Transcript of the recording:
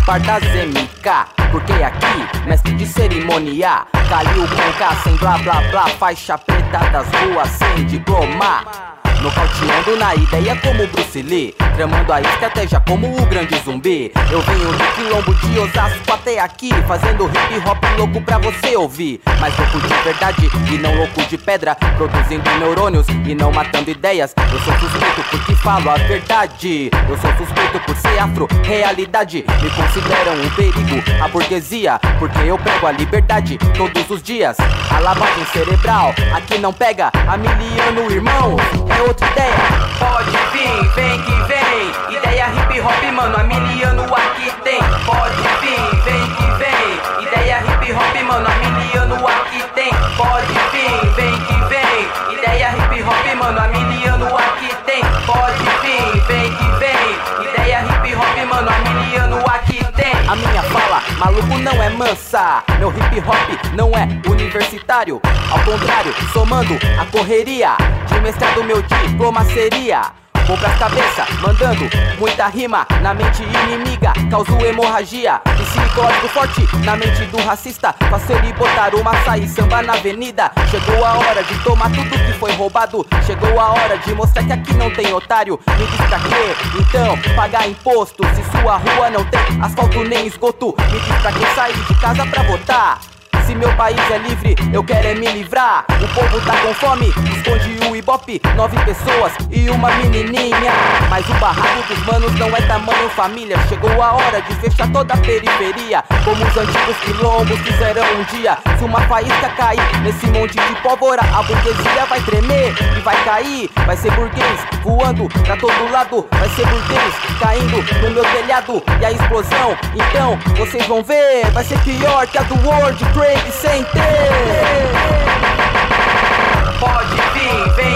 bar das MK, porque aqui, mestre de cerimônia, Kalil com K, sem blá blá blá, faixa preta das ruas sem diploma. Nocauteando na ideia como Bruce Lee, tramando a estratégia como o grande zumbi. Eu venho do quilombo de Osasco até aqui, fazendo hip hop louco pra você ouvir. Mas louco de verdade e não louco de pedra, produzindo neurônios e não matando ideias. Eu sou suspeito porque falo a verdade, eu sou suspeito por ser afro, realidade. Me consideram um perigo, a burguesia, porque eu prego a liberdade todos os dias. A lavagem cerebral aqui não pega, Amiliano, irmão, é outra ideia. Pode vir, vem que vem, ideia hip hop, mano, Amiliano aqui tem. Pode vir, vem que vem, ideia hip hop, mano, Amiliano aqui tem. Pode vir, vem que vem, ideia hip hop, mano, Amiliano aqui tem. Pode vir, vem que vem, ideia hip hop, mano, Amiliano aqui tem. A minha fala, maluco, não é mansa, meu hip hop não é universitário. Ao contrário, somando a correria de mestrado, meu diploma seria vou pras cabeça, mandando muita rima na mente inimiga, causo hemorragia psicológico forte na mente do racista. Faço ele botar uma sair samba na avenida. Chegou a hora de tomar tudo que foi roubado. Chegou a hora de mostrar que aqui não tem otário. Me diz pra quê? Então, pagar imposto se sua rua não tem asfalto nem esgoto. Me diz pra que sair de casa pra votar. Se meu país é livre, eu quero é me livrar. O povo tá com fome, esconde o ibope. 9 pessoas e uma menininha. Mas o barraco dos manos não é tamanho família. Chegou a hora de fechar toda a periferia, como os antigos quilombos fizeram um dia. Se uma faísca cair nesse monte de pólvora, a burguesia vai tremer e vai cair. Vai ser burguês voando pra todo lado, vai ser burguês caindo no meu telhado. E a explosão, então, vocês vão ver, vai ser pior que a do World Trade Center. Pode vir, vem